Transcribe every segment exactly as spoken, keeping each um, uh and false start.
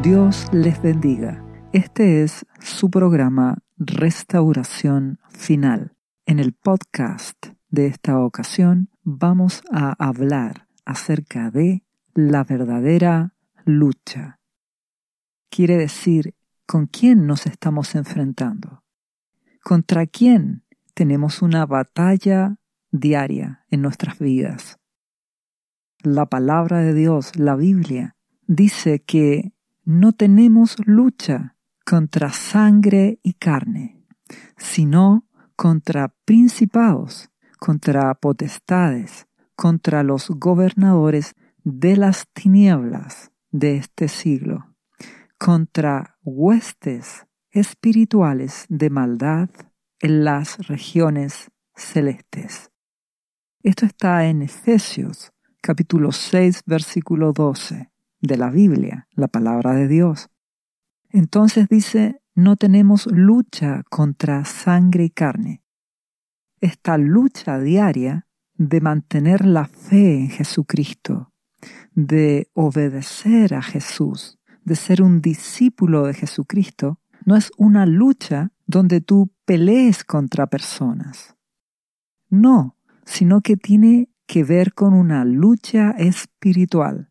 Dios les bendiga. Este es su programa Restauración Final. En el podcast de esta ocasión vamos a hablar acerca de la verdadera lucha. Quiere decir, ¿con quién nos estamos enfrentando? ¿Contra quién tenemos una batalla diaria en nuestras vidas? La palabra de Dios, la Biblia, dice que no tenemos lucha contra sangre y carne, sino contra principados, contra potestades, contra los gobernadores de las tinieblas de este siglo, contra huestes espirituales de maldad en las regiones celestes. Esto está en Efesios capítulo seis, versículo doce de la Biblia, la palabra de Dios. Entonces dice, no tenemos lucha contra sangre y carne. Esta lucha diaria de mantener la fe en Jesucristo, de obedecer a Jesús, de ser un discípulo de Jesucristo, no es una lucha donde tú pelees contra personas. No, sino que tiene que ver con una lucha espiritual.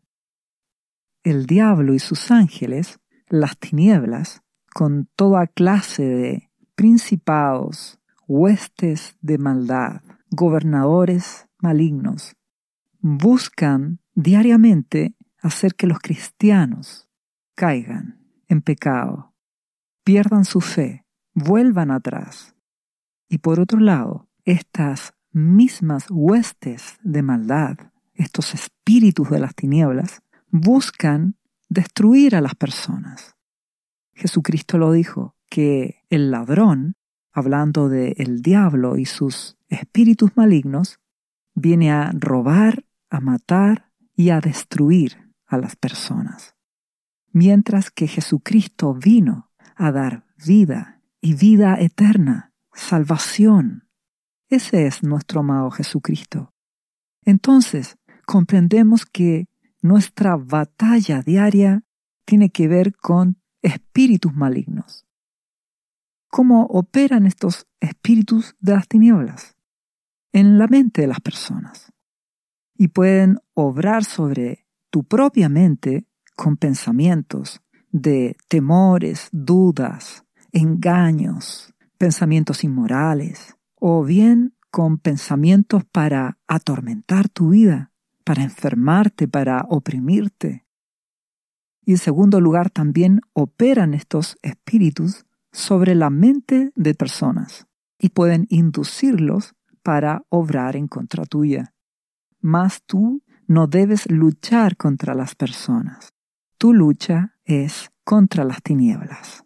El diablo y sus ángeles, las tinieblas, con toda clase de principados, huestes de maldad, gobernadores malignos, buscan diariamente hacer que los cristianos caigan en pecado, pierdan su fe, vuelvan atrás. Y por otro lado, estas mismas huestes de maldad, estos espíritus de las tinieblas, buscan destruir a las personas. Jesucristo lo dijo, que el ladrón, hablando del diablo y sus espíritus malignos, viene a robar, a matar y a destruir a las personas. Mientras que Jesucristo vino a dar vida y vida eterna, salvación. Ese es nuestro amado Jesucristo. Entonces, comprendemos que nuestra batalla diaria tiene que ver con espíritus malignos. ¿Cómo operan estos espíritus de las tinieblas? En la mente de las personas. Y pueden obrar sobre tu propia mente con pensamientos de temores, dudas, engaños, pensamientos inmorales, o bien con pensamientos para atormentar tu vida, para enfermarte, para oprimirte. Y en segundo lugar, también operan estos espíritus sobre la mente de personas y pueden inducirlos para obrar en contra tuya. Mas tú no debes luchar contra las personas. Tu lucha es contra las tinieblas.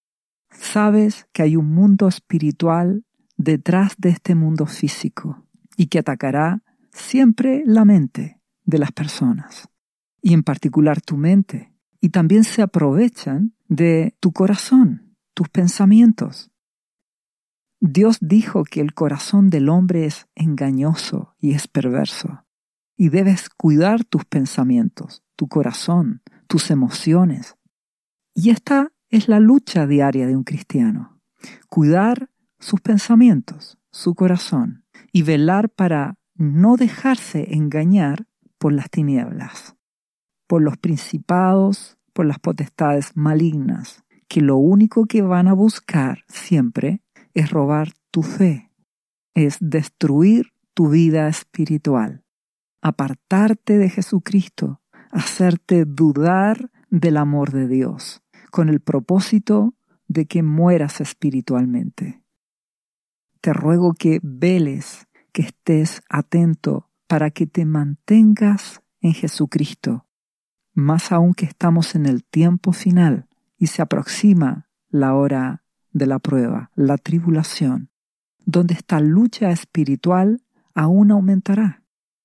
Sabes que hay un mundo espiritual detrás de este mundo físico y que atacará siempre la mente de las personas y en particular tu mente, y también se aprovechan de tu corazón, tus pensamientos. Dios dijo que el corazón del hombre es engañoso y es perverso y debes cuidar tus pensamientos, tu corazón, tus emociones. Y esta es la lucha diaria de un cristiano, cuidar sus pensamientos, su corazón, y velar para no dejarse engañar por las tinieblas, por los principados, por las potestades malignas, que lo único que van a buscar siempre es robar tu fe, es destruir tu vida espiritual, apartarte de Jesucristo, hacerte dudar del amor de Dios, con el propósito de que mueras espiritualmente. Te ruego que veles, que estés atento para que te mantengas en Jesucristo, más aún que estamos en el tiempo final y se aproxima la hora de la prueba, la tribulación, donde esta lucha espiritual aún aumentará.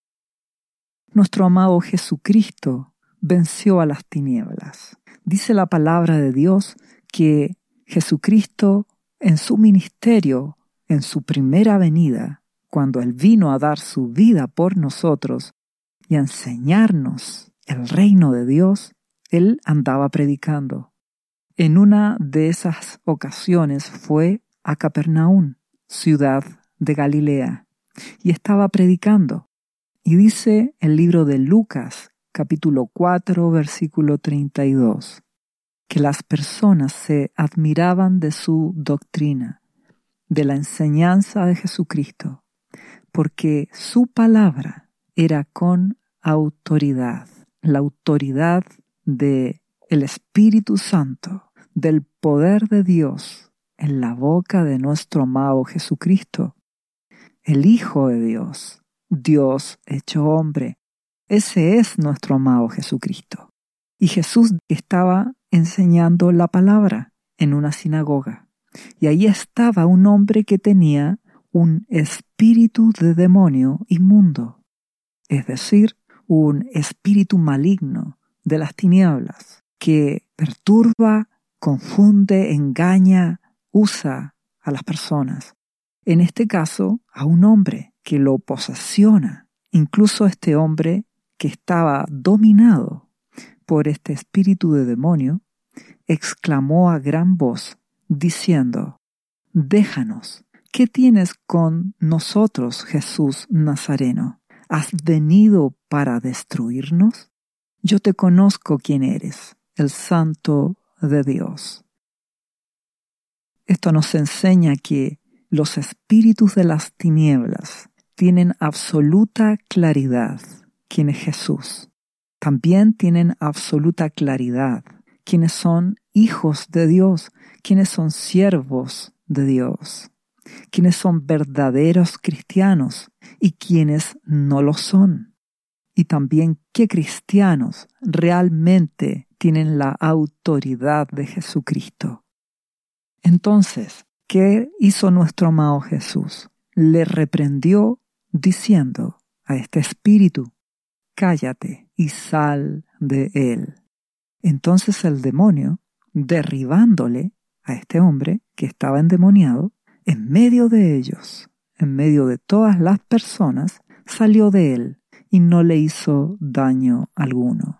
Nuestro amado Jesucristo venció a las tinieblas. Dice la palabra de Dios que Jesucristo en su ministerio, en su primera venida, cuando Él vino a dar su vida por nosotros y a enseñarnos el reino de Dios, Él andaba predicando. En una de esas ocasiones fue a Capernaum, ciudad de Galilea, y estaba predicando. Y dice el libro de Lucas, capítulo cuatro, versículo treinta y dos, que las personas se admiraban de su doctrina, de la enseñanza de Jesucristo, porque su palabra era con autoridad, la autoridad de el Espíritu Santo, del poder de Dios en la boca de nuestro amado Jesucristo, el Hijo de Dios, Dios hecho hombre. Ese es nuestro amado Jesucristo. Y Jesús estaba enseñando la palabra en una sinagoga. Y ahí estaba un hombre que tenía un espíritu de demonio inmundo, es decir, un espíritu maligno de las tinieblas, que perturba, confunde, engaña, usa a las personas. En este caso, a un hombre que lo posesiona. Incluso este hombre que estaba dominado por este espíritu de demonio, exclamó a gran voz, diciendo: «Déjanos, ¿qué tienes con nosotros, Jesús Nazareno? ¿Has venido para destruirnos? Yo te conozco quién eres, el Santo de Dios». Esto nos enseña que los espíritus de las tinieblas tienen absoluta claridad quién es Jesús. También tienen absoluta claridad quiénes son hijos de Dios, quiénes son siervos de Dios, quiénes son verdaderos cristianos y quiénes no lo son. Y también qué cristianos realmente tienen la autoridad de Jesucristo. Entonces, ¿qué hizo nuestro amado Jesús? Le reprendió diciendo a este espíritu: «Cállate y sal de él». Entonces el demonio, derribándole a este hombre que estaba endemoniado, en medio de ellos, en medio de todas las personas, salió de él y no le hizo daño alguno.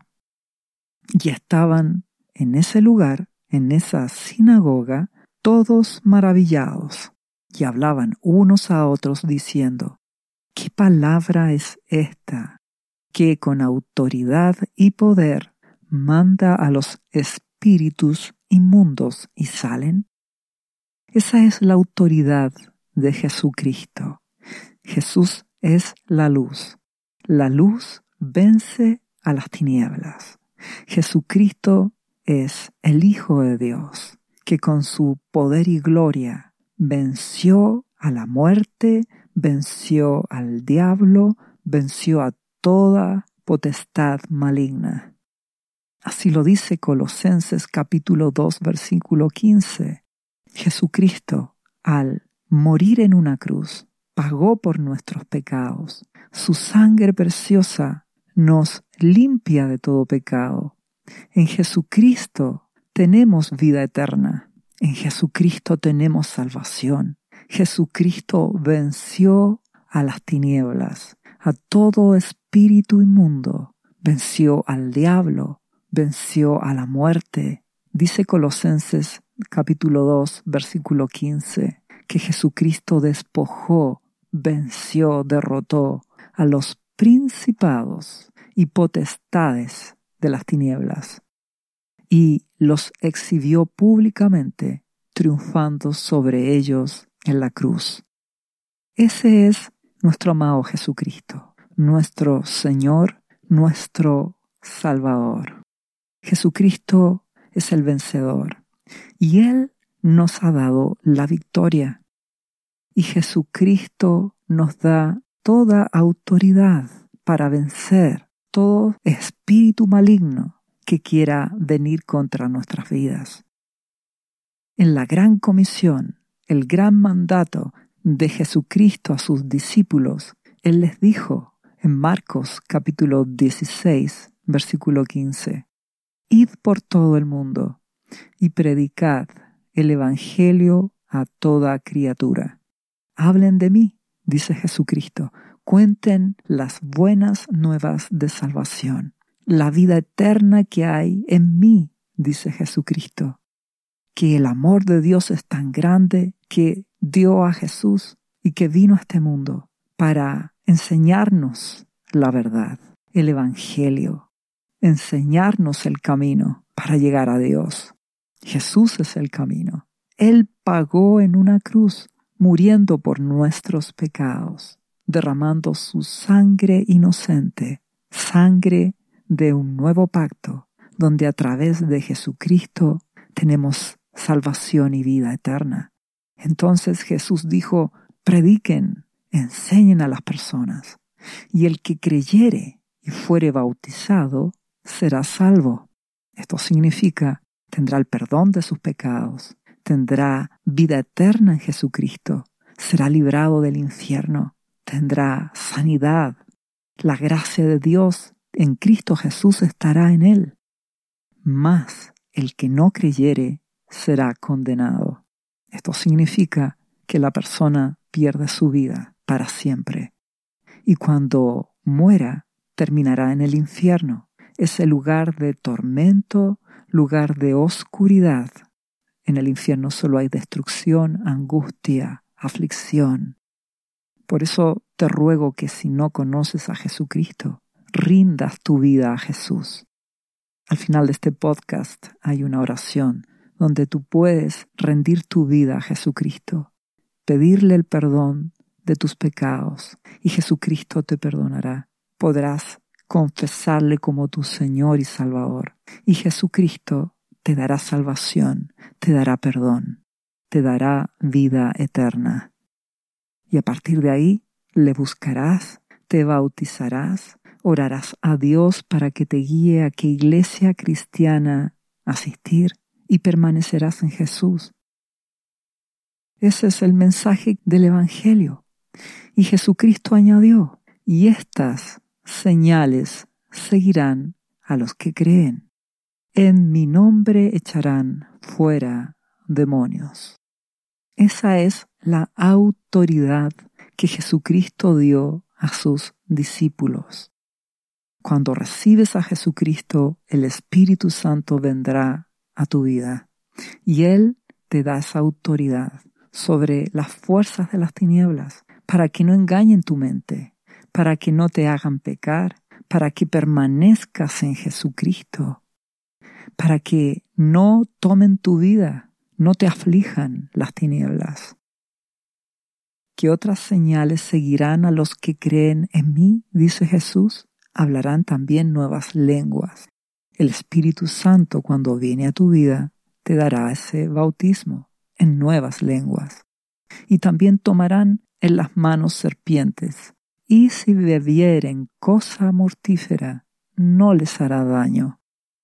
Y estaban en ese lugar, en esa sinagoga, todos maravillados, y hablaban unos a otros diciendo: «¿Qué palabra es esta, que con autoridad y poder manda a los espíritus inmundos y salen?» Esa es la autoridad de Jesucristo. Jesús es la luz. La luz vence a las tinieblas. Jesucristo es el Hijo de Dios, que con su poder y gloria venció a la muerte, venció al diablo, venció a toda potestad maligna. Así lo dice Colosenses capítulo dos, versículo quince. Jesucristo, al morir en una cruz, pagó por nuestros pecados. Su sangre preciosa nos limpia de todo pecado. En Jesucristo tenemos vida eterna. En Jesucristo tenemos salvación. Jesucristo venció a las tinieblas, a todo espíritu inmundo. Venció al diablo, venció a la muerte. Dice Colosenses capítulo dos, versículo quince, que Jesucristo despojó, venció, derrotó a los principados y potestades de las tinieblas y los exhibió públicamente, triunfando sobre ellos en la cruz. Ese es nuestro amado Jesucristo, nuestro Señor, nuestro Salvador. Jesucristo es el vencedor y Él nos ha dado la victoria. Y Jesucristo nos da toda autoridad para vencer todo espíritu maligno que quiera venir contra nuestras vidas. En la gran comisión, el gran mandato de Jesucristo a sus discípulos, Él les dijo en Marcos capítulo dieciséis, versículo quince, «Id por todo el mundo y predicad el evangelio a toda criatura. Hablen de mí», dice Jesucristo, «cuenten las buenas nuevas de salvación. la vida eterna que hay en mí, dice Jesucristo. Que el amor de Dios es tan grande que dio a Jesús y que vino a este mundo para enseñarnos la verdad, el Evangelio, enseñarnos el camino para llegar a Dios. Jesús es el camino. Él pagó en una cruz, muriendo por nuestros pecados, derramando su sangre inocente, sangre de un nuevo pacto, donde a través de Jesucristo tenemos salvación y vida eterna. Entonces Jesús dijo, prediquen, enseñen a las personas, y el que creyere y fuere bautizado será salvo. Esto significa, tendrá el perdón de sus pecados, tendrá vida eterna en Jesucristo, será librado del infierno, tendrá sanidad. La gracia de Dios en Cristo Jesús estará en él. Mas el que no creyere será condenado. Esto significa que la persona pierde su vida para siempre. Y cuando muera, terminará en el infierno, ese lugar de tormento, lugar de oscuridad. En el infierno solo hay destrucción, angustia, aflicción. Por eso te ruego que si no conoces a Jesucristo, rindas tu vida a Jesús. Al final de este podcast hay una oración donde tú puedes rendir tu vida a Jesucristo, pedirle el perdón de tus pecados y Jesucristo te perdonará. Podrás confesarle como tu Señor y Salvador y Jesucristo te dará salvación, te dará perdón, te dará vida eterna. Y a partir de ahí le buscarás, te bautizarás, orarás a Dios para que te guíe a qué iglesia cristiana asistir y permanecerás en Jesús. Ese es el mensaje del Evangelio. Y Jesucristo añadió, y estas señales seguirán a los que creen. En mi nombre echarán fuera demonios. Esa es la autoridad que Jesucristo dio a sus discípulos. Cuando recibes a Jesucristo, el Espíritu Santo vendrá a tu vida y Él te da esa autoridad sobre las fuerzas de las tinieblas para que no engañen tu mente, para que no te hagan pecar, para que permanezcas en Jesucristo, para que no tomen tu vida, no te aflijan las tinieblas. ¿Qué otras señales seguirán a los que creen en mí? Dice Jesús. Hablarán también nuevas lenguas. El Espíritu Santo, cuando viene a tu vida, te dará ese bautismo en nuevas lenguas. Y también tomarán en las manos serpientes. Y si bebieren cosa mortífera, no les hará daño.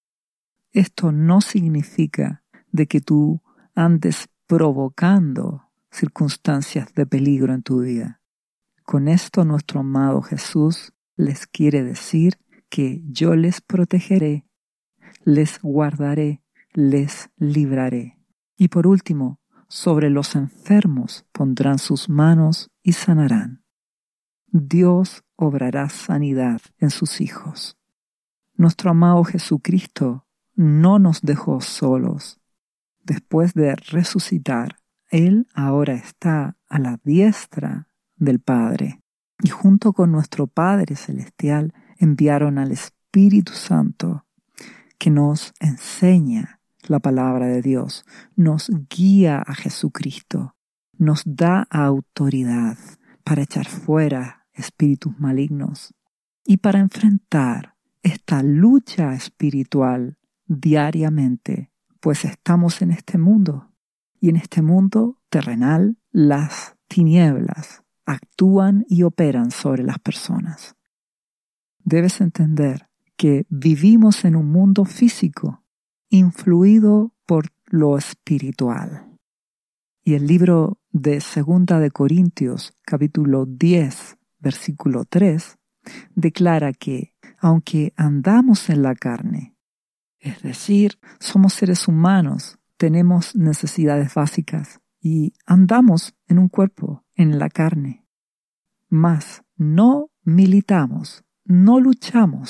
Esto no significa de que tú andes provocando circunstancias de peligro en tu vida. Con esto nuestro amado Jesús les quiere decir que yo les protegeré, les guardaré, les libraré. Y por último, sobre los enfermos pondrán sus manos y sanarán. Dios obrará sanidad en sus hijos. Nuestro amado Jesucristo no nos dejó solos. Después de resucitar, Él ahora está a la diestra del Padre. Y junto con nuestro Padre Celestial enviaron al Espíritu Santo que nos enseña la palabra de Dios, nos guía a Jesucristo, nos da autoridad para echar fuera espíritus malignos y para enfrentar esta lucha espiritual diariamente, pues estamos en este mundo y en este mundo terrenal las tinieblas actúan y operan sobre las personas. Debes entender que vivimos en un mundo físico, influido por lo espiritual. Y el libro de Segunda de Corintios, capítulo diez, versículo tres, declara que, aunque andamos en la carne, es decir, somos seres humanos, tenemos necesidades básicas y andamos en un cuerpo, en la carne, mas no militamos, no luchamos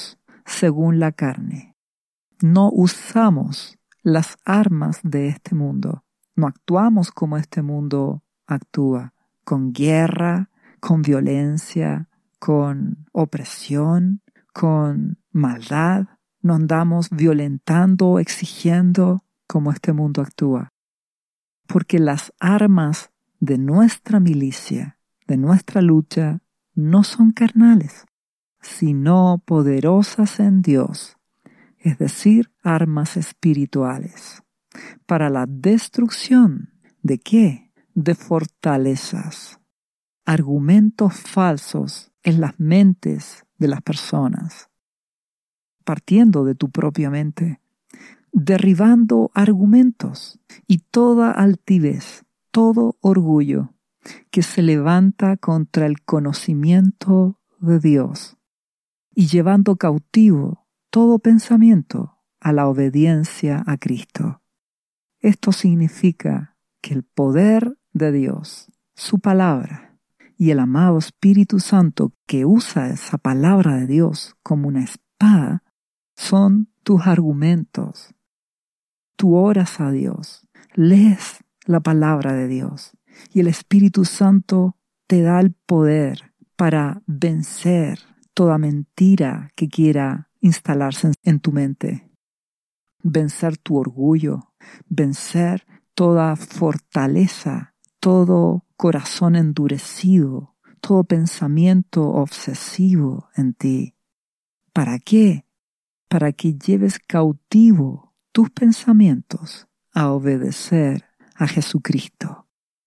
según la carne. No usamos las armas de este mundo. No actuamos como este mundo actúa, con guerra, con violencia, con opresión, con maldad. No andamos violentando, exigiendo como este mundo actúa. Porque las armas de nuestra milicia, de nuestra lucha, no son carnales, sino poderosas en Dios, es decir, armas espirituales, para la destrucción ¿de qué? De fortalezas, argumentos falsos en las mentes de las personas, partiendo de tu propia mente, derribando argumentos y toda altivez, todo orgullo que se levanta contra el conocimiento de Dios y llevando cautivo todo pensamiento a la obediencia a Cristo. Esto significa que el poder de Dios, su palabra y el amado Espíritu Santo que usa esa palabra de Dios como una espada son tus argumentos. Tú oras a Dios, lees la palabra de Dios y el Espíritu Santo te da el poder para vencer toda mentira que quiera instalarse en tu mente. Vencer tu orgullo, vencer toda fortaleza, todo corazón endurecido, todo pensamiento obsesivo en ti. ¿Para qué? Para que lleves cautivo tus pensamientos a obedecer a Jesucristo.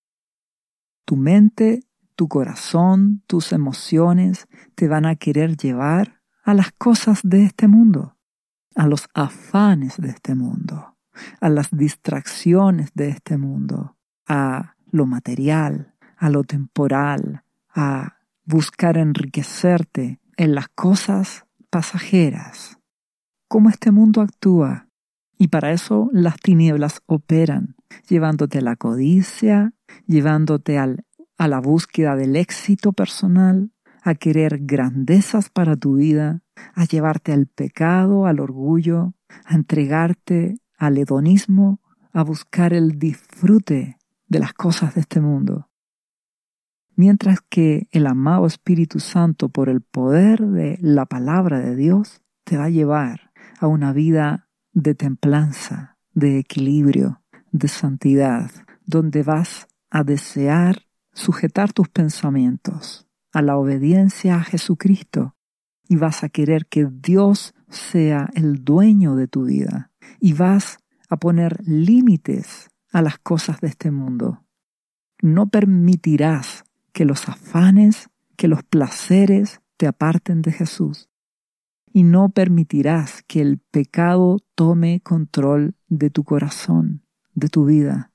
Tu mente, tu corazón, tus emociones te van a querer llevar a las cosas de este mundo, a los afanes de este mundo, a las distracciones de este mundo, a lo material, a lo temporal, a buscar enriquecerte en las cosas pasajeras. Cómo este mundo actúa. Y para eso las tinieblas operan, llevándote a la codicia, llevándote al, a la búsqueda del éxito personal, a querer grandezas para tu vida, a llevarte al pecado, al orgullo, a entregarte al hedonismo, a buscar el disfrute de las cosas de este mundo. Mientras que el amado Espíritu Santo, por el poder de la palabra de Dios, te va a llevar a una vida de templanza, de equilibrio, de santidad, donde vas a desear sujetar tus pensamientos a la obediencia a Jesucristo y vas a querer que Dios sea el dueño de tu vida y vas a poner límites a las cosas de este mundo. No permitirás que los afanes, que los placeres te aparten de Jesús. Y no permitirás que el pecado tome control de tu corazón, de tu vida.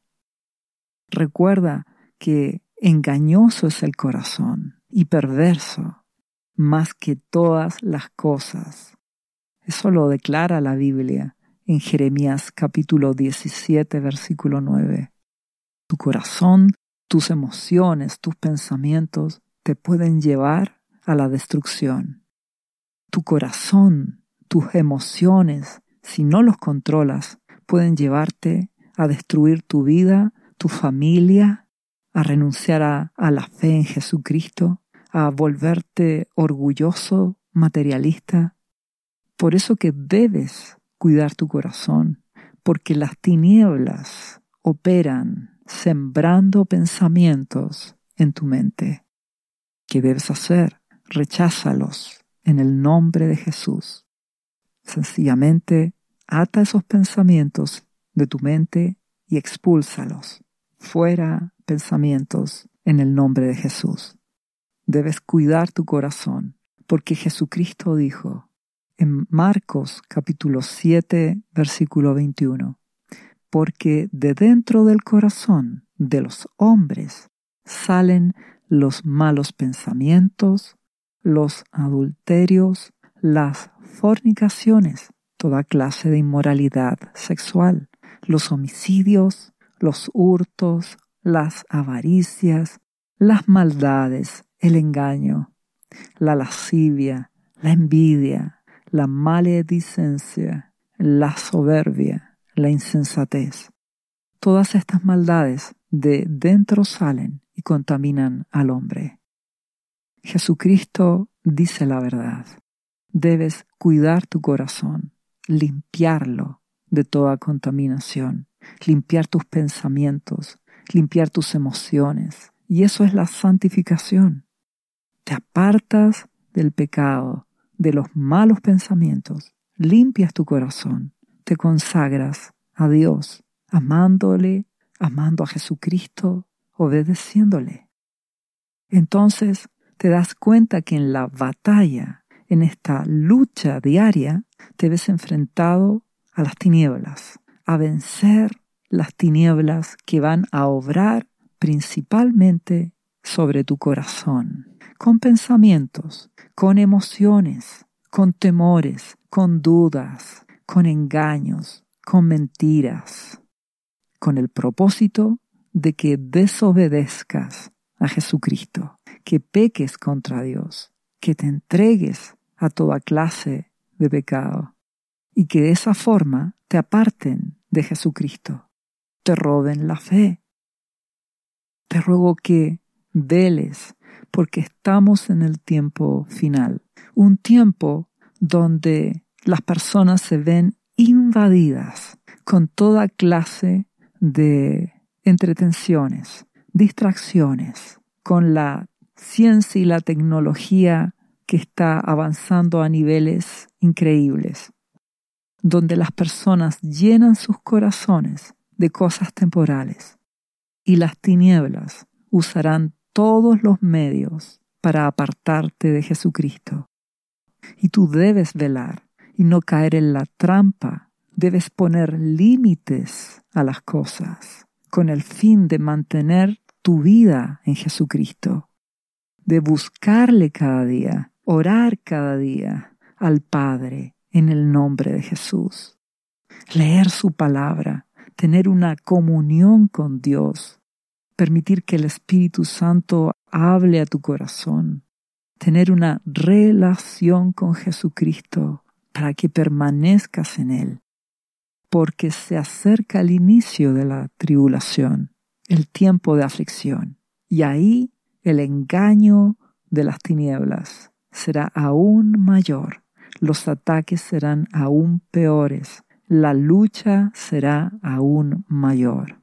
Recuerda que engañoso es el corazón y perverso más que todas las cosas. Eso lo declara la Biblia en Jeremías capítulo diecisiete, versículo nueve. Tu corazón, tus emociones, tus pensamientos te pueden llevar a la destrucción. Tu corazón, tus emociones, si no los controlas, pueden llevarte a destruir tu vida, tu familia, a renunciar a, a la fe en Jesucristo, a volverte orgulloso, materialista. Por eso que debes cuidar tu corazón, porque las tinieblas operan sembrando pensamientos en tu mente. ¿Qué debes hacer? Recházalos. En el nombre de Jesús. Sencillamente, ata esos pensamientos de tu mente y expúlsalos. Fuera pensamientos en el nombre de Jesús. Debes cuidar tu corazón, porque Jesucristo dijo en Marcos capítulo siete, versículo veintiuno, porque de dentro del corazón de los hombres salen los malos pensamientos, los adulterios, las fornicaciones, toda clase de inmoralidad sexual, los homicidios, los hurtos, las avaricias, las maldades, el engaño, la lascivia, la envidia, la maledicencia, la soberbia, la insensatez. Todas estas maldades de dentro salen y contaminan al hombre. Jesucristo dice la verdad. Debes cuidar tu corazón, limpiarlo de toda contaminación, limpiar tus pensamientos, limpiar tus emociones. Y eso es la santificación. Te apartas del pecado, de los malos pensamientos, limpias tu corazón, te consagras a Dios, amándole, amando a Jesucristo, obedeciéndole. Entonces te das cuenta que en la batalla, en esta lucha diaria, te ves enfrentado a las tinieblas, a vencer las tinieblas que van a obrar principalmente sobre tu corazón, con pensamientos, con emociones, con temores, con dudas, con engaños, con mentiras, con el propósito de que desobedezcas a Jesucristo, que peques contra Dios, que te entregues a toda clase de pecado y que de esa forma te aparten de Jesucristo, te roben la fe. Te ruego que veles, porque estamos en el tiempo final, un tiempo donde las personas se ven invadidas con toda clase de entretenciones, distracciones, con la ciencia y la tecnología que está avanzando a niveles increíbles, donde las personas llenan sus corazones de cosas temporales y las tinieblas usarán todos los medios para apartarte de Jesucristo. Y tú debes velar y no caer en la trampa. Debes poner límites a las cosas con el fin de mantener tu vida en Jesucristo, de buscarle cada día, orar cada día al Padre en el nombre de Jesús, leer su palabra, tener una comunión con Dios, permitir que el Espíritu Santo hable a tu corazón, tener una relación con Jesucristo para que permanezcas en Él, porque se acerca el inicio de la tribulación, el tiempo de aflicción, y ahí el engaño de las tinieblas será aún mayor, los ataques serán aún peores, la lucha será aún mayor.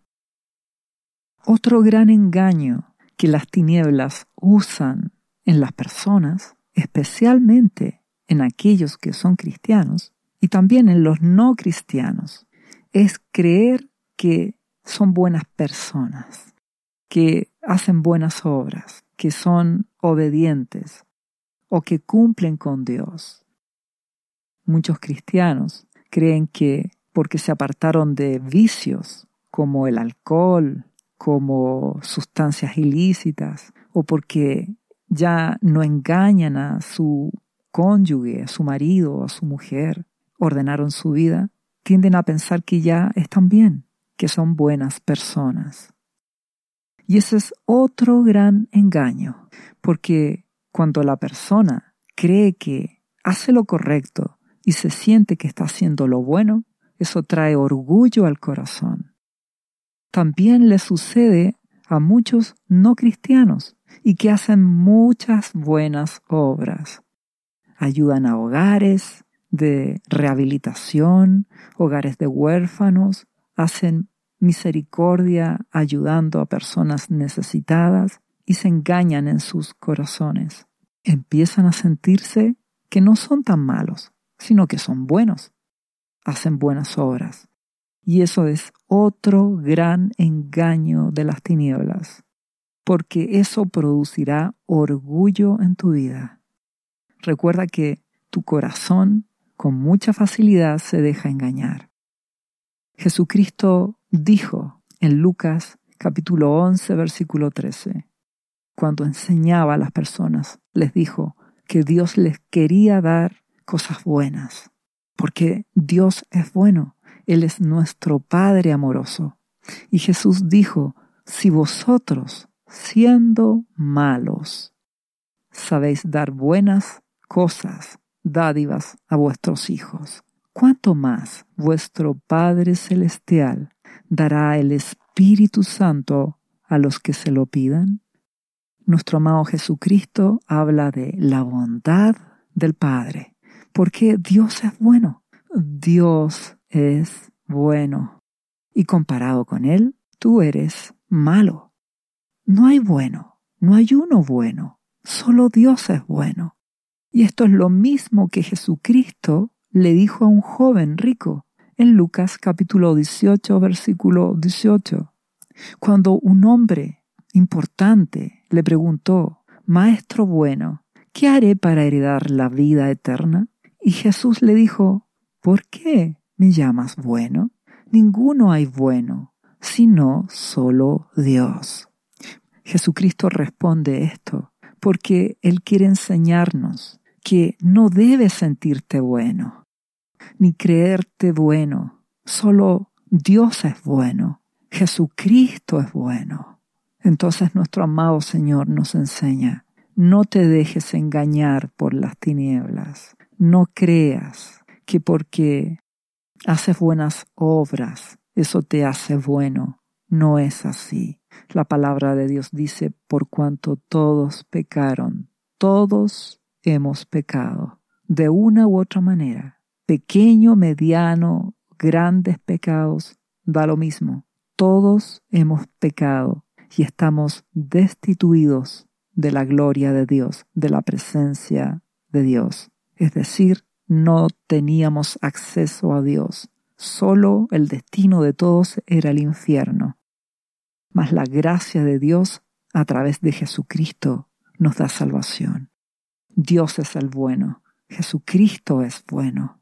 Otro gran engaño que las tinieblas usan en las personas, especialmente en aquellos que son cristianos y también en los no cristianos, es creer que son buenas personas, que hacen buenas obras, que son obedientes o que cumplen con Dios. Muchos cristianos creen que porque se apartaron de vicios como el alcohol, como sustancias ilícitas, o porque ya no engañan a su cónyuge, a su marido o a su mujer, ordenaron su vida, tienden a pensar que ya están bien, que son buenas personas. Y ese es otro gran engaño, porque cuando la persona cree que hace lo correcto y se siente que está haciendo lo bueno, eso trae orgullo al corazón. También le sucede a muchos no cristianos y que hacen muchas buenas obras. Ayudan a hogares de rehabilitación, hogares de huérfanos, hacen misericordia ayudando a personas necesitadas y se engañan en sus corazones. Empiezan a sentirse que no son tan malos, sino que son buenos. Hacen buenas obras. Y eso es otro gran engaño de las tinieblas, porque eso producirá orgullo en tu vida. Recuerda que tu corazón con mucha facilidad se deja engañar. Jesucristo dijo en Lucas capítulo once, versículo trece, cuando enseñaba a las personas, les dijo que Dios les quería dar cosas buenas, porque Dios es bueno. Él es nuestro Padre amoroso. Y Jesús dijo, si vosotros, siendo malos, sabéis dar buenas cosas, dádivas a vuestros hijos, ¿cuánto más vuestro Padre Celestial dará el Espíritu Santo a los que se lo pidan? Nuestro amado Jesucristo habla de la bondad del Padre, porque Dios es bueno. Dios es bueno. Y comparado con Él, tú eres malo. No hay bueno, no hay uno bueno. Solo Dios es bueno. Y esto es lo mismo que Jesucristo le dijo a un joven rico en Lucas capítulo dieciocho, versículo dieciocho. Cuando un hombre importante le preguntó, Maestro bueno, ¿qué haré para heredar la vida eterna? Y Jesús le dijo, ¿por qué me llamas bueno? Ninguno hay bueno, sino solo Dios. Jesucristo responde esto porque Él quiere enseñarnos que no debes sentirte bueno, ni creerte bueno. Solo Dios es bueno. Jesucristo es bueno. Entonces nuestro amado Señor nos enseña, no te dejes engañar por las tinieblas. No creas que porque haces buenas obras, eso te hace bueno. No es así. La palabra de Dios dice, por cuanto todos pecaron, todos hemos pecado, de una u otra manera. Pequeño, mediano, grandes pecados, da lo mismo. Todos hemos pecado y estamos destituidos de la gloria de Dios, de la presencia de Dios. Es decir, no teníamos acceso a Dios. Solo el destino de todos era el infierno. Mas la gracia de Dios a través de Jesucristo nos da salvación. Dios es el bueno. Jesucristo es bueno.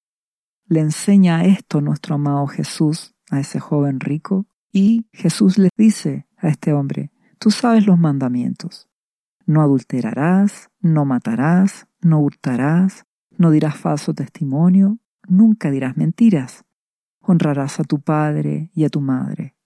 Le enseña esto nuestro amado Jesús a ese joven rico y Jesús le dice a este hombre, tú sabes los mandamientos. No adulterarás, no matarás, no hurtarás, no dirás falso testimonio, nunca dirás mentiras. Honrarás a tu padre y a tu madre.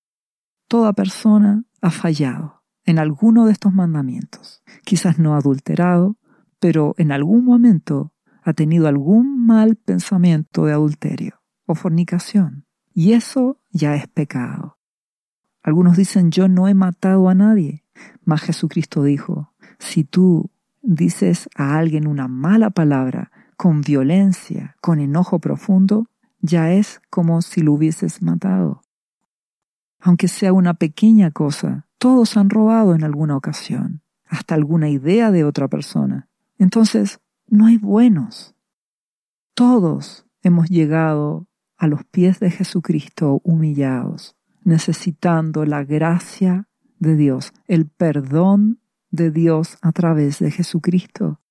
Toda persona ha fallado en alguno de estos mandamientos. Quizás no ha adulterado, pero en algún momento ha tenido algún mal pensamiento de adulterio o fornicación. Y eso ya es pecado. Algunos dicen, yo no he matado a nadie. Mas Jesucristo dijo, si tú dices a alguien una mala palabra con violencia, con enojo profundo, ya es como si lo hubieses matado. Aunque sea una pequeña cosa, todos han robado en alguna ocasión, hasta alguna idea de otra persona. Entonces, no hay buenos. Todos hemos llegado a los pies de Jesucristo humillados, necesitando la gracia de Dios, el perdón de Dios a través de Jesucristo.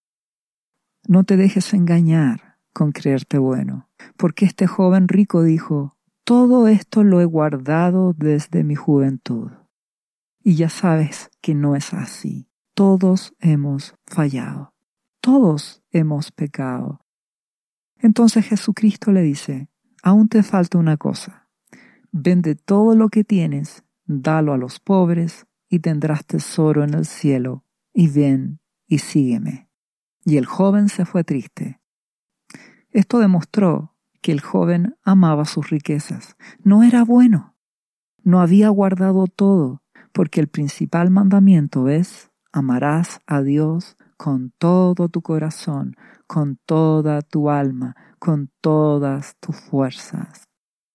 No te dejes engañar con creerte bueno, porque este joven rico dijo, todo esto lo he guardado desde mi juventud. Y ya sabes que no es así. Todos hemos fallado. Todos hemos pecado. Entonces Jesucristo le dice, aún te falta una cosa. Vende todo lo que tienes, dalo a los pobres y tendrás tesoro en el cielo. Y ven y sígueme. Y el joven se fue triste. Esto demostró que el joven amaba sus riquezas. No era bueno. No había guardado todo, porque el principal mandamiento es, amarás a Dios con todo tu corazón, con toda tu alma, con todas tus fuerzas.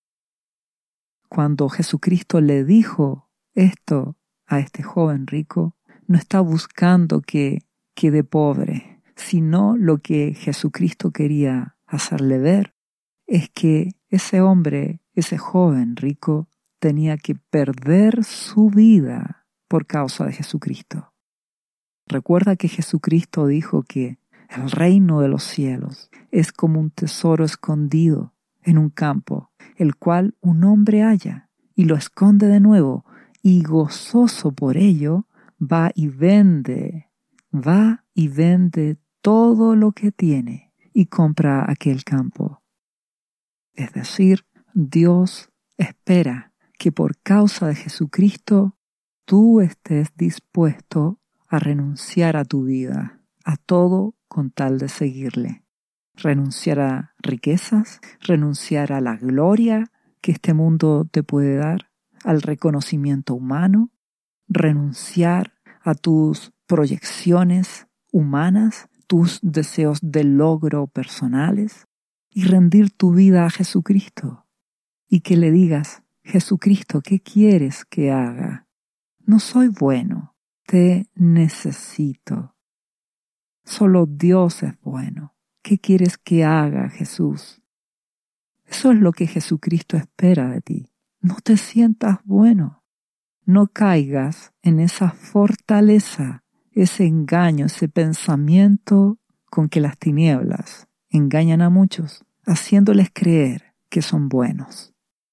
Cuando Jesucristo le dijo esto a este joven rico, no está buscando que quede pobre, sino lo que Jesucristo quería hacerle ver es que ese hombre, ese joven rico, tenía que perder su vida por causa de Jesucristo. Recuerda que Jesucristo dijo que el reino de los cielos es como un tesoro escondido en un campo, el cual un hombre halla y lo esconde de nuevo, y gozoso por ello va y vende, va y vende todo lo que tiene y compra aquel campo. Es decir, Dios espera que por causa de Jesucristo tú estés dispuesto a renunciar a tu vida, a todo con tal de seguirle. renunciar a riquezas, renunciar a la gloria que este mundo te puede dar, al reconocimiento humano, renunciar a tus proyecciones humanas, tus deseos de logro personales y rendir tu vida a Jesucristo y que le digas, Jesucristo, ¿qué quieres que haga? No soy bueno, te necesito. Solo Dios es bueno. ¿Qué quieres que haga, Jesús? Eso es lo que Jesucristo espera de ti. No te sientas bueno. No caigas en esa fortaleza, ese engaño, ese pensamiento con que las tinieblas engañan a muchos, haciéndoles creer que son buenos.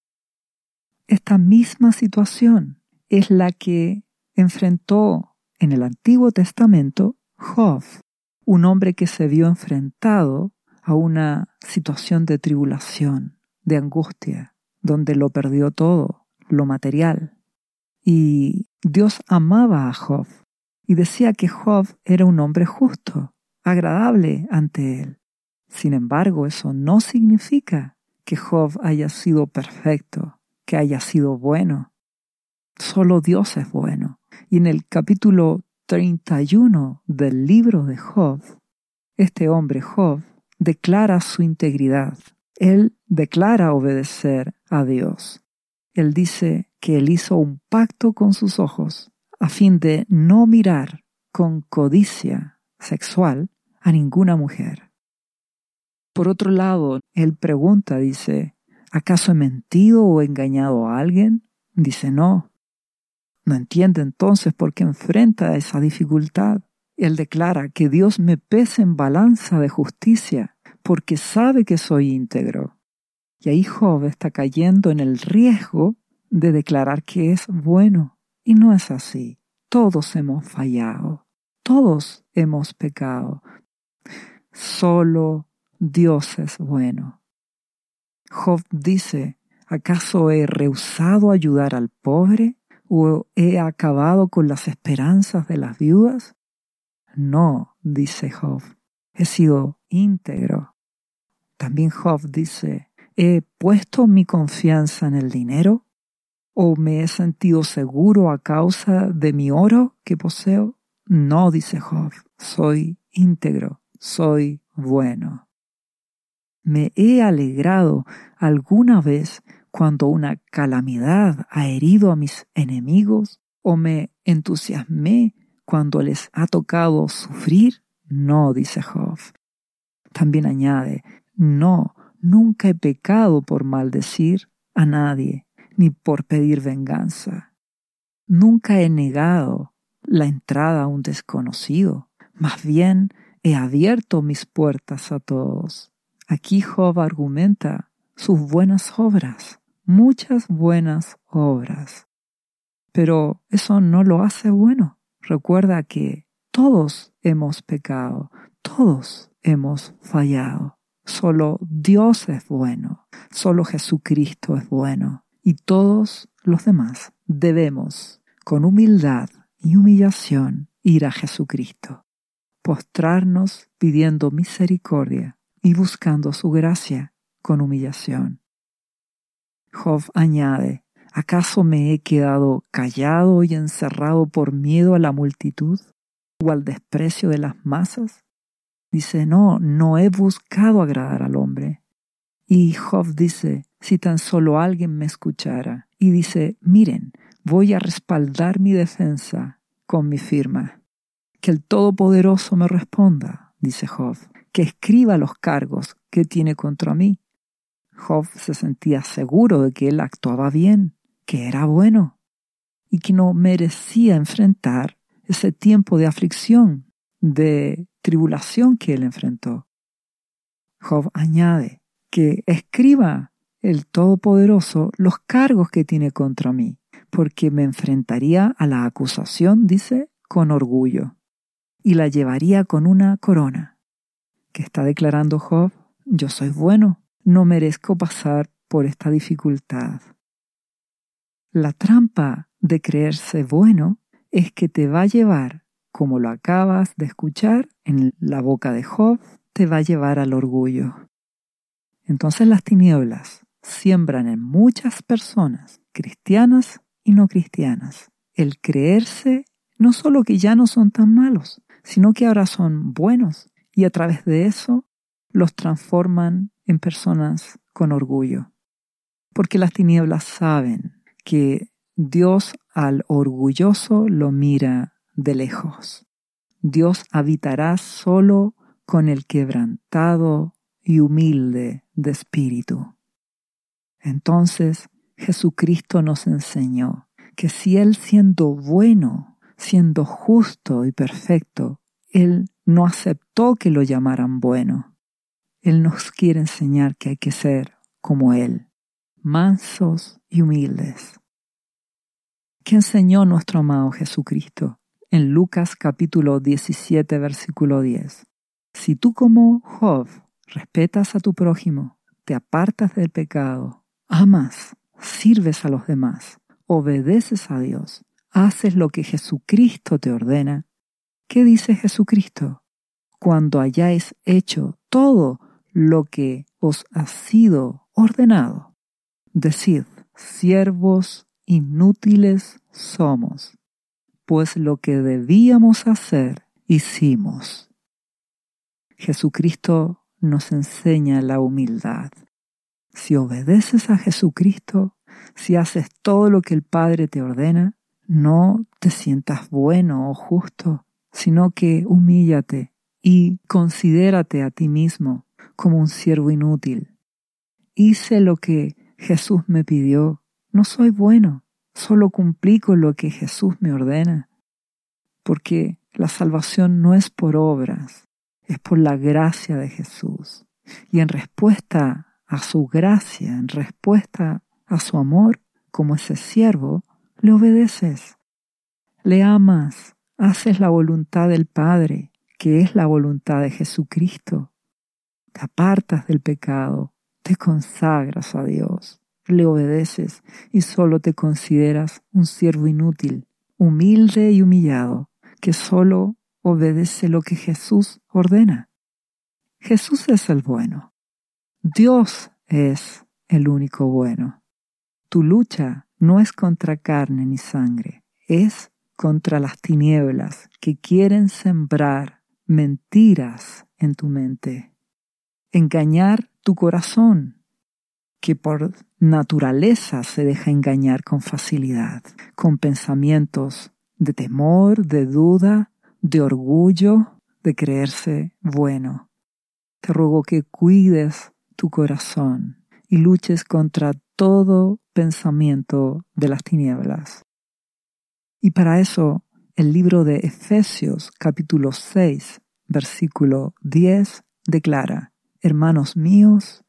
Esta misma situación es la que enfrentó en el Antiguo Testamento Job, un hombre que se vio enfrentado a una situación de tribulación, de angustia, donde lo perdió todo, lo material. Y Dios amaba a Job y decía que Job era un hombre justo, agradable ante él. Sin embargo, eso no significa que Job haya sido perfecto, que haya sido bueno. Solo Dios es bueno. Y en el capítulo treinta y uno del libro de Job, este hombre Job declara su integridad. Él declara obedecer a Dios. Él dice que él hizo un pacto con sus ojos a fin de no mirar con codicia sexual a ninguna mujer. Por otro lado, él pregunta, dice, ¿acaso he mentido o engañado a alguien? Dice, no. No entiende entonces por qué enfrenta esa dificultad. Él declara que Dios me pesa en balanza de justicia porque sabe que soy íntegro. Y ahí Job está cayendo en el riesgo de declarar que es bueno. Y no es así. Todos hemos fallado. Todos hemos pecado. Solo Dios es bueno. Job dice, ¿acaso he rehusado ayudar al pobre o he acabado con las esperanzas de las viudas? No, dice Job, he sido íntegro. También Job dice, ¿he puesto mi confianza en el dinero? ¿O me he sentido seguro a causa de mi oro que poseo? No, dice Job, soy íntegro, soy bueno. ¿Me he alegrado alguna vez cuando una calamidad ha herido a mis enemigos? ¿O me entusiasmé cuando les ha tocado sufrir? No, dice Job. También añade, no, nunca he pecado por maldecir a nadie, ni por pedir venganza. Nunca he negado la entrada a un desconocido, más bien he abierto mis puertas a todos. Aquí Job argumenta sus buenas obras, muchas buenas obras. Pero eso no lo hace bueno. Recuerda que todos hemos pecado, todos hemos fallado. Solo Dios es bueno, solo Jesucristo es bueno. Y todos los demás debemos, con humildad y humillación, ir a Jesucristo, postrarnos pidiendo misericordia y buscando su gracia con humillación. Job añade, ¿acaso me he quedado callado y encerrado por miedo a la multitud o al desprecio de las masas? Dice, no, no he buscado agradar al hombre. Y Job dice, si tan solo alguien me escuchara. Y dice, miren, voy a respaldar mi defensa con mi firma. Que el Todopoderoso me responda, dice Job, que escriba los cargos que tiene contra mí. Job se sentía seguro de que él actuaba bien, que era bueno, y que no merecía enfrentar ese tiempo de aflicción, de tribulación que él enfrentó. Job añade que escriba el Todopoderoso los cargos que tiene contra mí, porque me enfrentaría a la acusación, dice, con orgullo, y la llevaría con una corona. ¿Qué está declarando Job? Yo soy bueno, no merezco pasar por esta dificultad. La trampa de creerse bueno es que te va a llevar, como lo acabas de escuchar en la boca de Job, te va a llevar al orgullo. Entonces las tinieblas siembran en muchas personas, cristianas y no cristianas, el creerse no solo que ya no son tan malos, sino que ahora son buenos, y a través de eso los transforman en personas con orgullo. Porque las tinieblas saben que Dios al orgulloso lo mira de lejos. Dios habitará solo con el quebrantado y humilde de espíritu. Entonces Jesucristo nos enseñó que si Él, siendo bueno, siendo justo y perfecto, Él no aceptó que lo llamaran bueno. Él nos quiere enseñar que hay que ser como Él, mansos y humildes. ¿Qué enseñó nuestro amado Jesucristo? En Lucas capítulo diecisiete, versículo diez. Si tú como Job respetas a tu prójimo, te apartas del pecado, amas, sirves a los demás, obedeces a Dios, haces lo que Jesucristo te ordena, ¿qué dice Jesucristo? Cuando hayáis hecho todo lo que os ha sido ordenado, decid, siervos inútiles somos, pues lo que debíamos hacer, hicimos. Jesucristo nos enseña la humildad. Si obedeces a Jesucristo, si haces todo lo que el Padre te ordena, no te sientas bueno o justo, sino que humíllate y considérate a ti mismo como un siervo inútil. Hice lo que Jesús me pidió. No soy bueno, solo cumplí con lo que Jesús me ordena. Porque la salvación no es por obras, es por la gracia de Jesús. Y en respuesta a su gracia, en respuesta a su amor, como ese siervo, le obedeces, le amas, haces la voluntad del Padre, que es la voluntad de Jesucristo. Te apartas del pecado, te consagras a Dios, le obedeces y solo te consideras un siervo inútil, humilde y humillado, que solo obedece lo que Jesús ordena. Jesús es el bueno. Dios es el único bueno. Tu lucha no es contra carne ni sangre, es contra las tinieblas que quieren sembrar mentiras en tu mente, engañar tu corazón, que por naturaleza se deja engañar con facilidad, con pensamientos de temor, de duda, de orgullo, de creerse bueno. Te ruego que cuides tu corazón y luches contra todo pensamiento de las tinieblas. Y para eso, el libro de Efesios, capítulo seis, versículo diez, declara: Hermanos míos,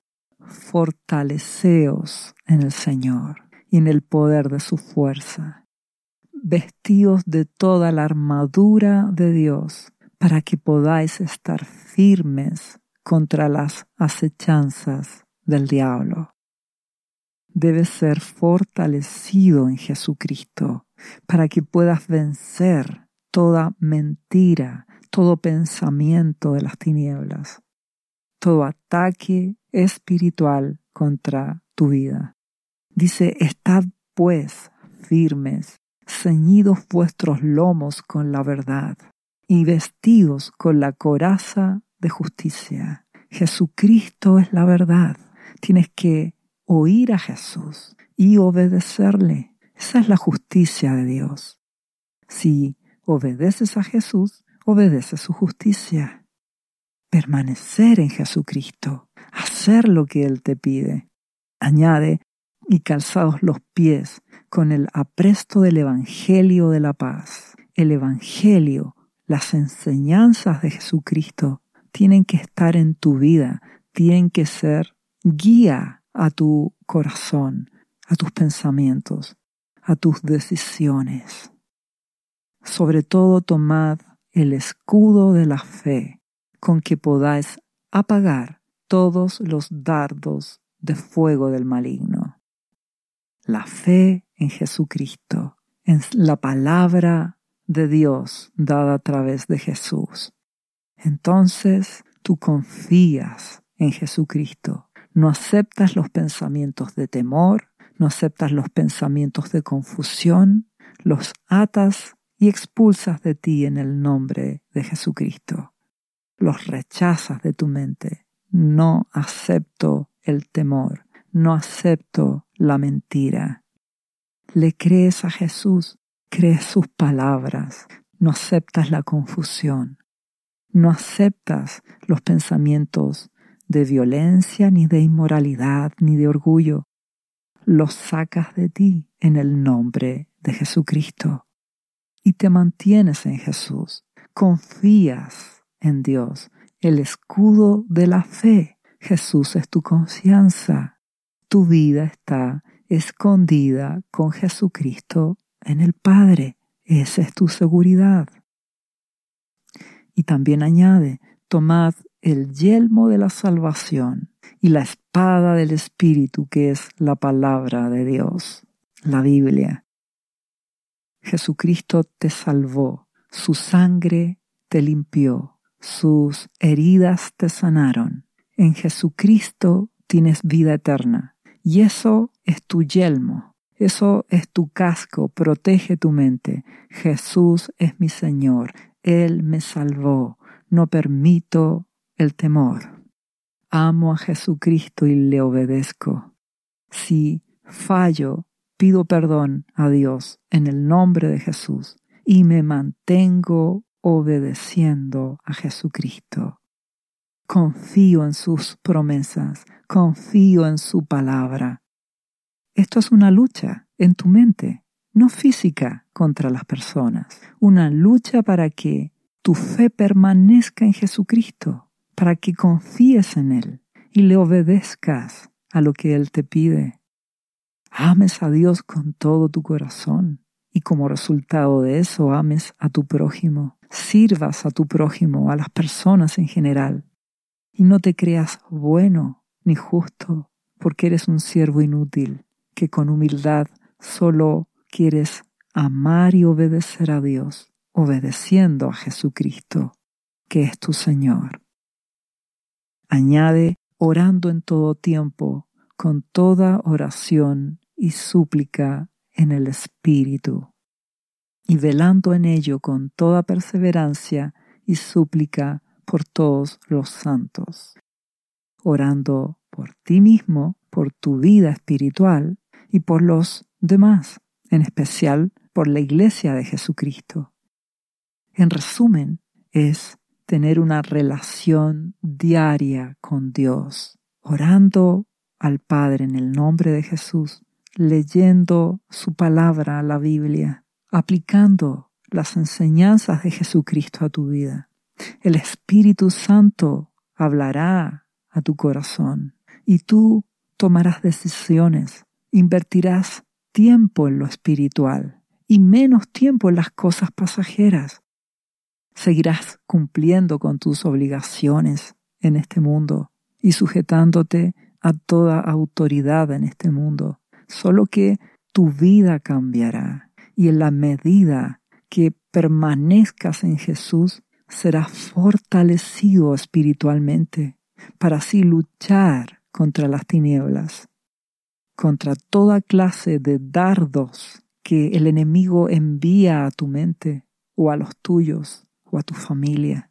fortaleceos en el Señor y en el poder de su fuerza. Vestíos de toda la armadura de Dios para que podáis estar firmes contra las acechanzas del diablo. Debes ser fortalecido en Jesucristo para que puedas vencer toda mentira, todo pensamiento de las tinieblas, todo ataque espiritual contra tu vida. Dice: estad pues firmes, ceñidos vuestros lomos con la verdad y vestidos con la coraza de justicia. Jesucristo es la verdad. Tienes que oír a Jesús y obedecerle. Esa es la justicia de Dios. Si obedeces a Jesús, obedeces su justicia. Permanecer en Jesucristo, hacer lo que Él te pide. Añade: y calzados los pies con el apresto del Evangelio de la paz. El Evangelio, las enseñanzas de Jesucristo tienen que estar en tu vida, tienen que ser guía a tu corazón, a tus pensamientos, a tus decisiones. Sobre todo, tomad el escudo de la fe, con que podáis apagar todos los dardos de fuego del maligno. La fe en Jesucristo, en la palabra de Dios dada a través de Jesús. Entonces Tú confías en Jesucristo. No aceptas los pensamientos de temor, no aceptas los pensamientos de confusión, los atas y expulsas de ti en el nombre de Jesucristo. Los rechazas de tu mente. No acepto el temor, no acepto la mentira. Le crees a Jesús, crees sus palabras, no aceptas la confusión, no aceptas los pensamientos de violencia, ni de inmoralidad, ni de orgullo. Los sacas de ti en el nombre de Jesucristo y te mantienes en Jesús. Confías en Dios, el escudo de la fe. Jesús es tu confianza. Tu vida está escondida con Jesucristo en el Padre. Esa es tu seguridad. Y también añade, tomad el yelmo de la salvación y la espada del Espíritu, que es la palabra de Dios, la Biblia. Jesucristo te salvó, su sangre te limpió, sus heridas te sanaron. En Jesucristo tienes vida eterna y eso es tu yelmo, eso es tu casco, protege tu mente. Jesús es mi Señor, Él me salvó, no permito el temor. Amo a Jesucristo y le obedezco. Si fallo, pido perdón a Dios en el nombre de Jesús y me mantengo obedeciendo a Jesucristo. Confío en sus promesas, confío en su palabra. Esto es una lucha en tu mente, no física contra las personas. Una lucha para que tu fe permanezca en Jesucristo, para que confíes en Él y le obedezcas a lo que Él te pide. Ames a Dios con todo tu corazón y como resultado de eso ames a tu prójimo. Sirvas a tu prójimo, a las personas en general. Y no te creas bueno ni justo porque eres un siervo inútil que con humildad solo quieres amar y obedecer a Dios, obedeciendo a Jesucristo, que es tu Señor. Añade, orando en todo tiempo, con toda oración y súplica en el Espíritu, y velando en ello con toda perseverancia y súplica por todos los santos, orando por ti mismo, por tu vida espiritual y por los demás, en especial por la Iglesia de Jesucristo. En resumen, es tener una relación diaria con Dios, orando al Padre en el nombre de Jesús, leyendo su palabra, la Biblia, aplicando las enseñanzas de Jesucristo a tu vida. El Espíritu Santo hablará a tu corazón y tú tomarás decisiones, invertirás tiempo en lo espiritual y menos tiempo en las cosas pasajeras. Seguirás cumpliendo con tus obligaciones en este mundo y sujetándote a toda autoridad en este mundo, solo que tu vida cambiará y en la medida que permanezcas en Jesús serás fortalecido espiritualmente para así luchar contra las tinieblas, contra toda clase de dardos que el enemigo envía a tu mente o a los tuyos o a tu familia.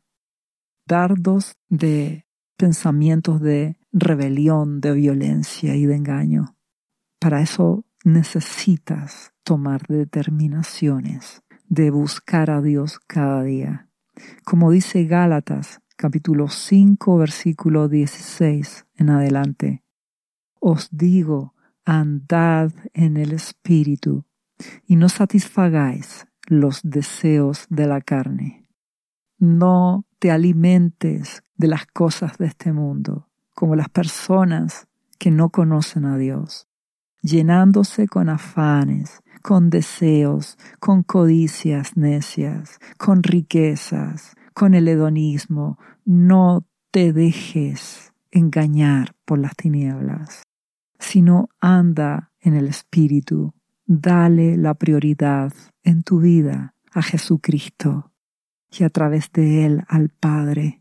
Dardos de pensamientos de rebelión, de violencia y de engaño. Para eso necesitas tomar determinaciones de buscar a Dios cada día. Como dice Gálatas, capítulo cinco, versículo dieciséis en adelante. Os digo, andad en el Espíritu y no satisfagáis los deseos de la carne. No te alimentes de las cosas de este mundo, como las personas que no conocen a Dios, llenándose con afanes, con deseos, con codicias necias, con riquezas, con el hedonismo. No te dejes engañar por las tinieblas, sino anda en el Espíritu. Dale la prioridad en tu vida a Jesucristo y a través de Él al Padre.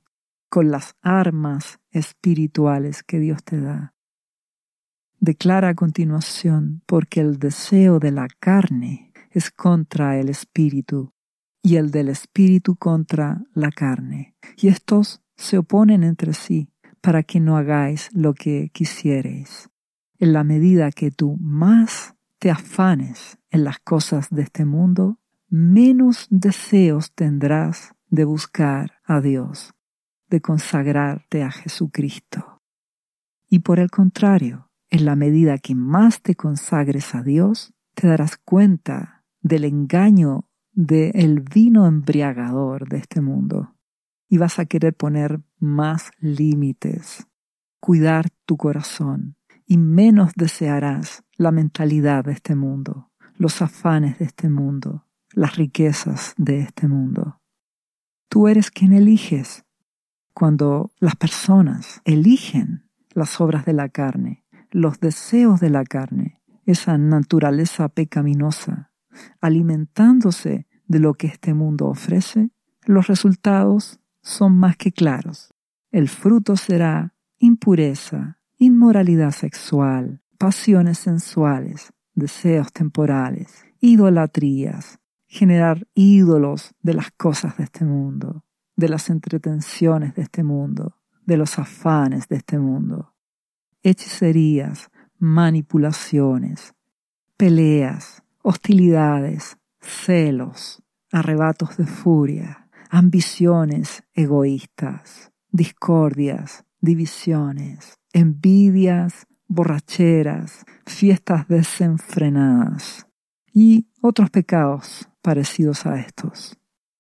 con las armas espirituales que Dios te da. Declara a continuación, porque el deseo de la carne es contra el espíritu, y el del espíritu contra la carne, y estos se oponen entre sí, para que no hagáis lo que quisiereis. En la medida que tú más te afanes en las cosas de este mundo, menos deseos tendrás de buscar a Dios, de consagrarte a Jesucristo. Y por el contrario, en la medida que más te consagres a Dios, te darás cuenta del engaño del vino embriagador de este mundo y vas a querer poner más límites, cuidar tu corazón y menos desearás la mentalidad de este mundo, los afanes de este mundo, las riquezas de este mundo. Tú eres quien eliges. Cuando las personas eligen las obras de la carne, los deseos de la carne, esa naturaleza pecaminosa, alimentándose de lo que este mundo ofrece, los resultados son más que claros. El fruto será impureza, inmoralidad sexual, pasiones sensuales, deseos temporales, idolatrías, generar ídolos de las cosas de este mundo, de las entretenciones de este mundo, de los afanes de este mundo, hechicerías, manipulaciones, peleas, hostilidades, celos, arrebatos de furia, ambiciones egoístas, discordias, divisiones, envidias, borracheras, fiestas desenfrenadas y otros pecados parecidos a estos.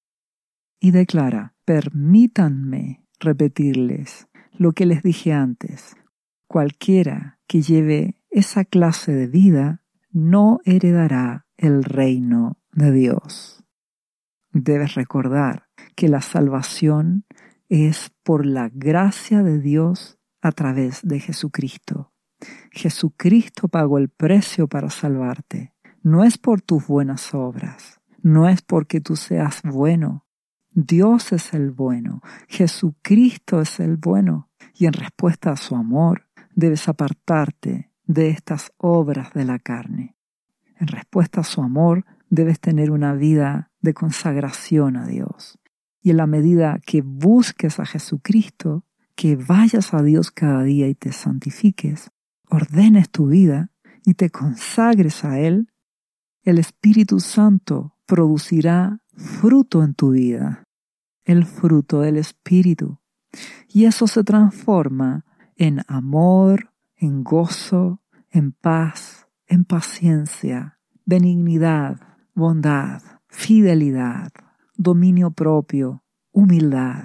Y declara, permítanme repetirles lo que les dije antes, cualquiera que lleve esa clase de vida no heredará el reino de Dios. Debes recordar que la salvación es por la gracia de Dios a través de Jesucristo. Jesucristo pagó el precio para salvarte. No es por tus buenas obras, no es porque tú seas bueno. Dios es el bueno, Jesucristo es el bueno, y en respuesta a su amor debes apartarte de estas obras de la carne. En respuesta a su amor debes tener una vida de consagración a Dios. Y en la medida que busques a Jesucristo, que vayas a Dios cada día y te santifiques, ordenes tu vida y te consagres a Él, el Espíritu Santo producirá fruto en tu vida, el fruto del Espíritu. Y eso se transforma en amor, en gozo, en paz, en paciencia, benignidad, bondad, fidelidad, dominio propio, humildad.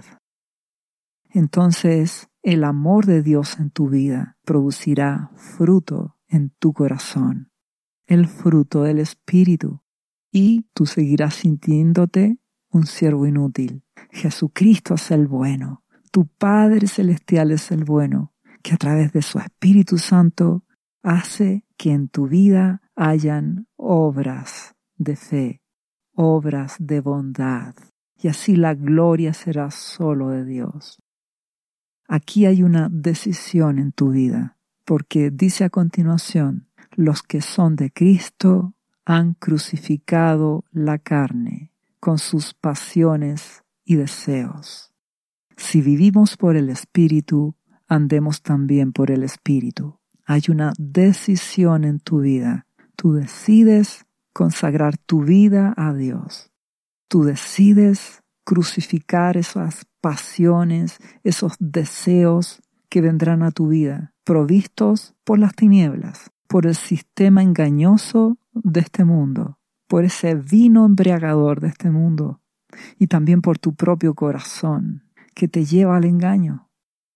Entonces, el amor de Dios en tu vida producirá fruto en tu corazón, el fruto del Espíritu, y tú seguirás sintiéndote un siervo inútil. Jesucristo es el bueno, tu Padre Celestial es el bueno, que a través de su Espíritu Santo hace que en tu vida hayan obras de fe, obras de bondad, y así la gloria será solo de Dios. Aquí hay una decisión en tu vida, porque dice a continuación, los que son de Cristo han crucificado la carne con sus pasiones y deseos. Si vivimos por el Espíritu, andemos también por el Espíritu. Hay una decisión en tu vida. Tú decides consagrar tu vida a Dios. Tú decides crucificar esas pasiones, esos deseos que vendrán a tu vida, provistos por las tinieblas, por el sistema engañoso de este mundo, por ese vino embriagador de este mundo, y también por tu propio corazón que te lleva al engaño.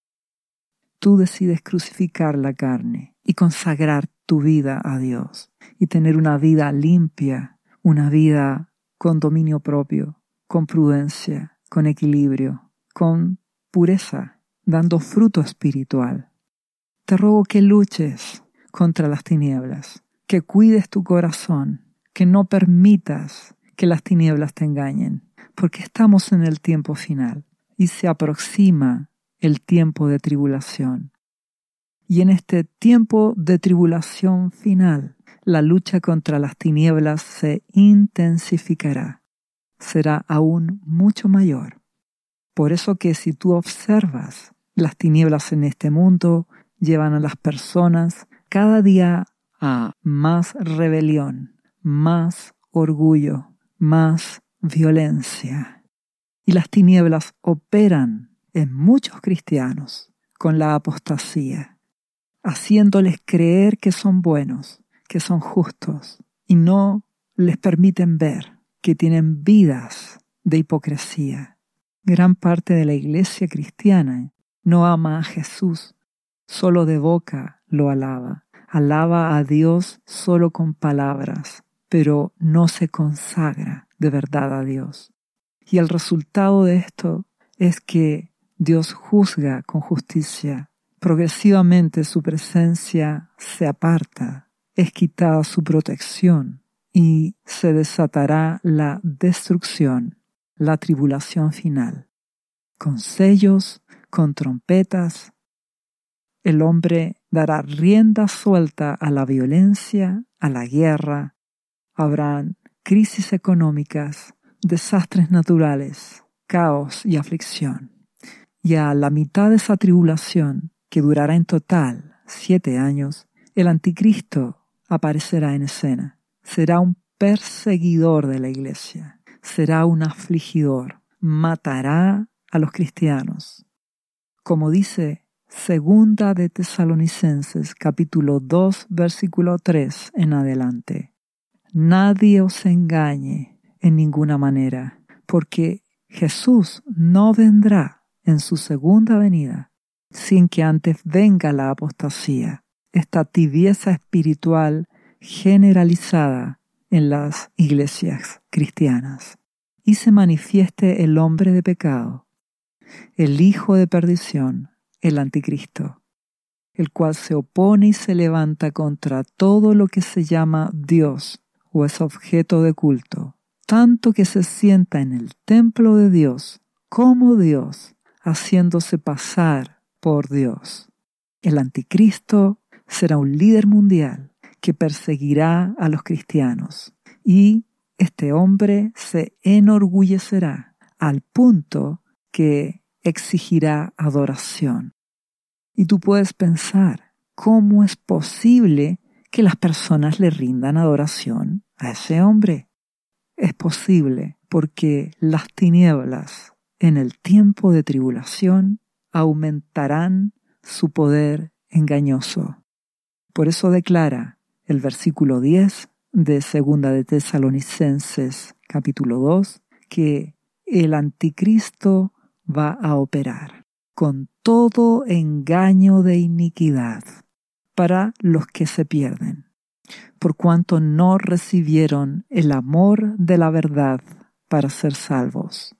Tú decides crucificar la carne y consagrar tu vida a Dios y tener una vida limpia, una vida con dominio propio, con prudencia, con equilibrio, con pureza, dando fruto espiritual. Te ruego que luches contra las tinieblas, que cuides tu corazón, que no permitas que las tinieblas te engañen, porque estamos en el tiempo final y se aproxima el tiempo de tribulación. Y en este tiempo de tribulación final, la lucha contra las tinieblas se intensificará. Será aún mucho mayor. Por eso que si tú observas, las tinieblas en este mundo llevan a las personas cada día a más rebelión, más orgullo, más violencia. Y las tinieblas operan en muchos cristianos con la apostasía, haciéndoles creer que son buenos, que son justos, y no les permiten ver que tienen vidas de hipocresía. Gran parte de la iglesia cristiana no ama a Jesús, solo de boca lo alaba. Alaba a Dios solo con palabras, pero no se consagra de verdad a Dios. Y el resultado de esto es que Dios juzga con justicia. Progresivamente su presencia se aparta, es quitada su protección y se desatará la destrucción, la tribulación final. Con sellos, con trompetas, el hombre dará rienda suelta a la violencia, a la guerra. Habrán crisis económicas, desastres naturales, caos y aflicción. Y a la mitad de esa tribulación, que durará en total siete años, el anticristo aparecerá en escena. Será un perseguidor de la iglesia, será un afligidor, matará a los cristianos. Como dice Segunda de Tesalonicenses, capítulo dos, versículo tres en adelante. Nadie os engañe en ninguna manera, porque Jesús no vendrá en su segunda venida sin que antes venga la apostasía, esta tibieza espiritual generalizada en las iglesias cristianas, y se manifieste el hombre de pecado, el hijo de perdición, el anticristo, el cual se opone y se levanta contra todo lo que se llama Dios o es objeto de culto, tanto que se sienta en el templo de Dios como Dios, haciéndose pasar por Dios. El anticristo será un líder mundial que perseguirá a los cristianos, y este hombre se enorgullecerá al punto que exigirá adoración. Y tú puedes pensar, ¿cómo es posible que las personas le rindan adoración a ese hombre? Es posible porque las tinieblas en el tiempo de tribulación aumentarán su poder engañoso. Por eso declara el versículo diez de Segunda de Tesalonicenses capítulo dos que el anticristo va a operar con todo engaño de iniquidad para los que se pierden, por cuanto no recibieron el amor de la verdad para ser salvos.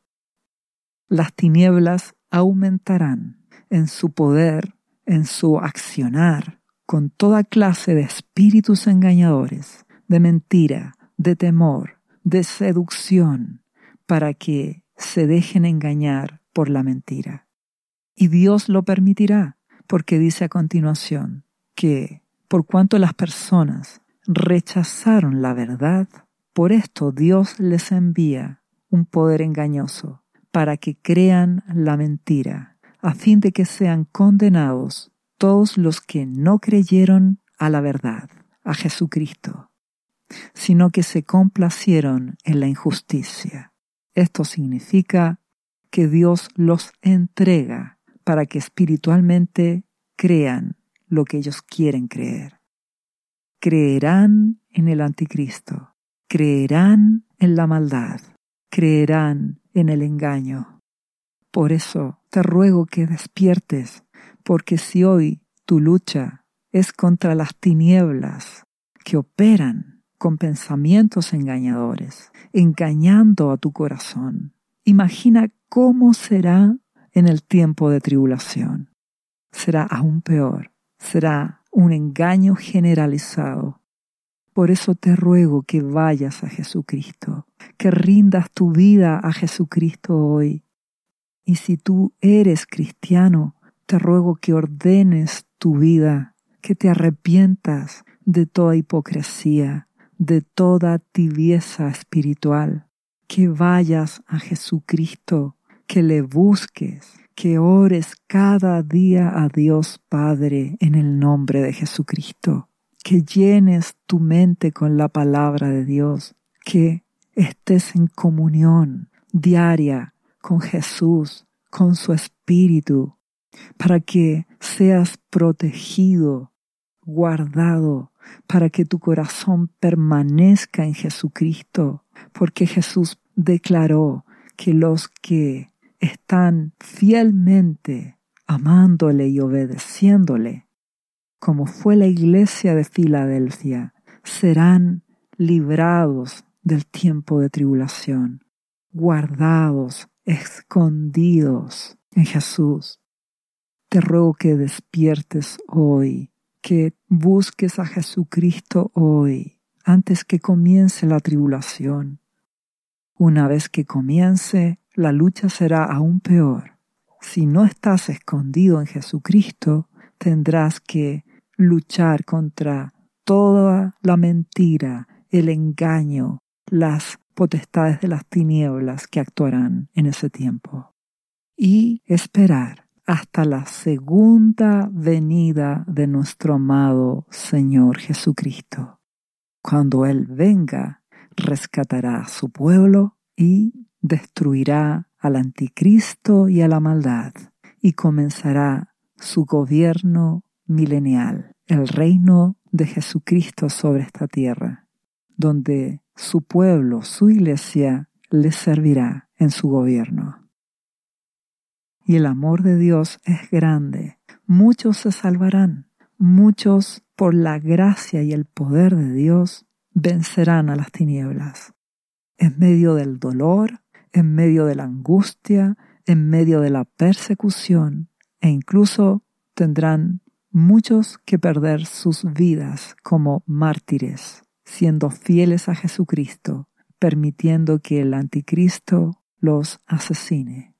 Las tinieblas aumentarán en su poder, en su accionar, con toda clase de espíritus engañadores, de mentira, de temor, de seducción, para que se dejen engañar por la mentira. Y Dios lo permitirá, porque dice a continuación que por cuanto las personas rechazaron la verdad, por esto Dios les envía un poder engañoso para que crean la mentira, a fin de que sean condenados todos los que no creyeron a la verdad, a Jesucristo, sino que se complacieron en la injusticia. Esto significa que Dios los entrega para que espiritualmente crean lo que ellos quieren creer. Creerán en el anticristo, creerán en la maldad, creerán en el engaño. Por eso te ruego que despiertes, porque si hoy tu lucha es contra las tinieblas que operan con pensamientos engañadores, engañando a tu corazón, imagina cómo será en el tiempo de tribulación. Será aún peor, será un engaño generalizado. Por eso te ruego que vayas a Jesucristo, que rindas tu vida a Jesucristo hoy Y si tú eres cristiano, te ruego que ordenes tu vida, que te arrepientas de toda hipocresía, de toda tibieza espiritual, que vayas a Jesucristo, que le busques, que ores cada día a Dios Padre en el nombre de Jesucristo, que llenes tu mente con la palabra de Dios, que estés en comunión diaria con Jesús, con su Espíritu, para que seas protegido, guardado, para que tu corazón permanezca en Jesucristo, porque Jesús declaró que los que están fielmente amándole y obedeciéndole, como fue la iglesia de Filadelfia, serán librados del tiempo de tribulación, guardados, escondidos en Jesús. Te ruego que despiertes hoy, que busques a Jesucristo hoy, antes que comience la tribulación. Una vez que comience, la lucha será aún peor. Si no estás escondido en Jesucristo, tendrás que luchar contra toda la mentira, el engaño, las potestades de las tinieblas que actuarán en ese tiempo. Y esperar hasta la segunda venida de nuestro amado Señor Jesucristo. Cuando Él venga, rescatará a su pueblo y destruirá al anticristo y a la maldad, y comenzará su gobierno milenial, el reino de Jesucristo sobre esta tierra, donde su pueblo, su iglesia, le servirá en su gobierno. Y el amor de Dios es grande. Muchos se salvarán. Muchos, por la gracia y el poder de Dios, vencerán a las tinieblas. En medio del dolor, en medio de la angustia, en medio de la persecución, e incluso tendrán muchos que perder sus vidas como mártires, siendo fieles a Jesucristo, permitiendo que el anticristo los asesine.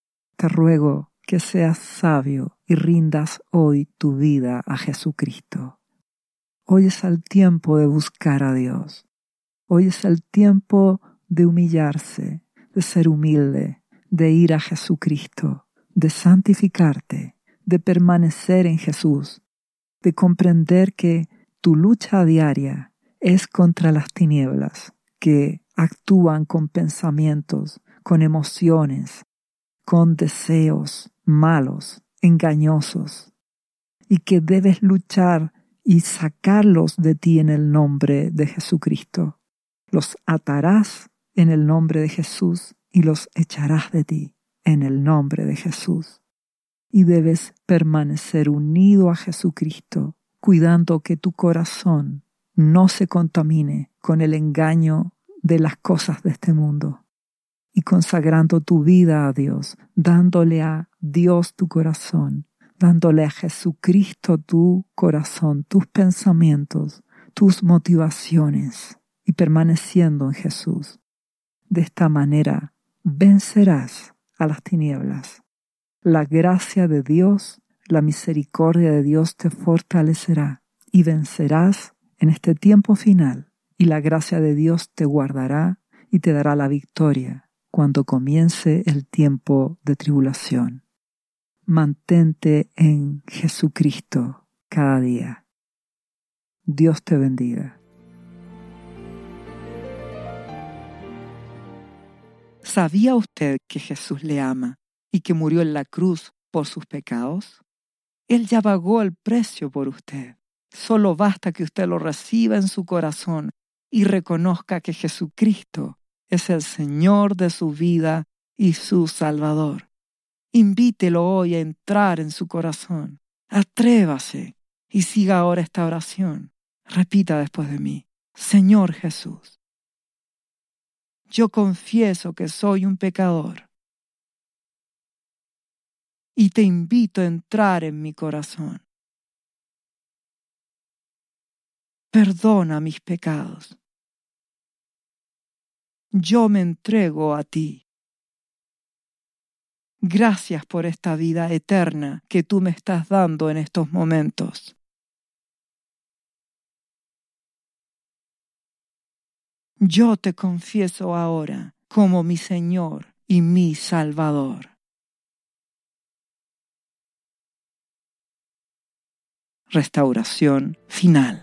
Te ruego que seas sabio y rindas hoy tu vida a Jesucristo. Hoy es el tiempo de buscar a Dios. Hoy es el tiempo de humillarse, de ser humilde, de ir a Jesucristo, de santificarte, de permanecer en Jesús, de comprender que tu lucha diaria es contra las tinieblas que actúan con pensamientos, con emociones, con deseos malos, engañosos, y que debes luchar y sacarlos de ti en el nombre de Jesucristo. Los atarás en el nombre de Jesús y los echarás de ti en el nombre de Jesús. Y debes permanecer unido a Jesucristo, cuidando que tu corazón no se contamine con el engaño de las cosas de este mundo, y consagrando tu vida a Dios, dándole a Dios tu corazón, dándole a Jesucristo tu corazón, tus pensamientos, tus motivaciones, y permaneciendo en Jesús. De esta manera vencerás a las tinieblas. La gracia de Dios, la misericordia de Dios te fortalecerá y vencerás en este tiempo final, y la gracia de Dios te guardará y te dará la victoria cuando comience el tiempo de tribulación. Mantente en Jesucristo cada día. Dios te bendiga. ¿Sabía usted que Jesús le ama y que murió en la cruz por sus pecados? Él ya pagó el precio por usted. Solo basta que usted lo reciba en su corazón y reconozca que Jesucristo es el Señor de su vida y su Salvador. Invítelo hoy a entrar en su corazón. Atrévase y siga ahora esta oración. Repita después de mí: Señor Jesús, yo confieso que soy un pecador y te invito a entrar en mi corazón. Perdona mis pecados. Yo me entrego a ti. Gracias por esta vida eterna que tú me estás dando en estos momentos. Yo te confieso ahora como mi Señor y mi Salvador. Restauración final.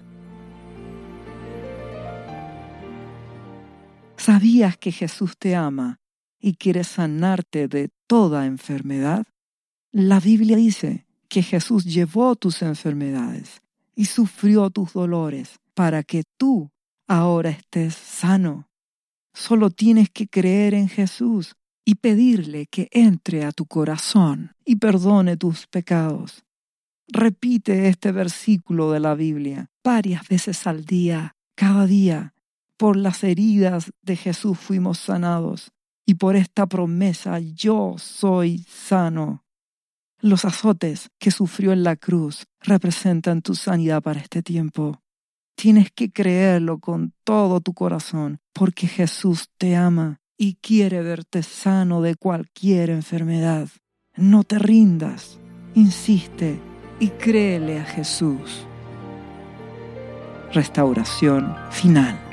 ¿Sabías que Jesús te ama y quiere sanarte de toda enfermedad? La Biblia dice que Jesús llevó tus enfermedades y sufrió tus dolores para que tú ahora estés sano. Solo tienes que creer en Jesús y pedirle que entre a tu corazón y perdone tus pecados. Repite este versículo de la Biblia varias veces al día, cada día. Por las heridas de Jesús fuimos sanados y por esta promesa yo soy sano. Los azotes que sufrió en la cruz representan tu sanidad para este tiempo. Tienes que creerlo con todo tu corazón porque Jesús te ama y quiere verte sano de cualquier enfermedad. No te rindas, insiste y créele a Jesús. Restauración final.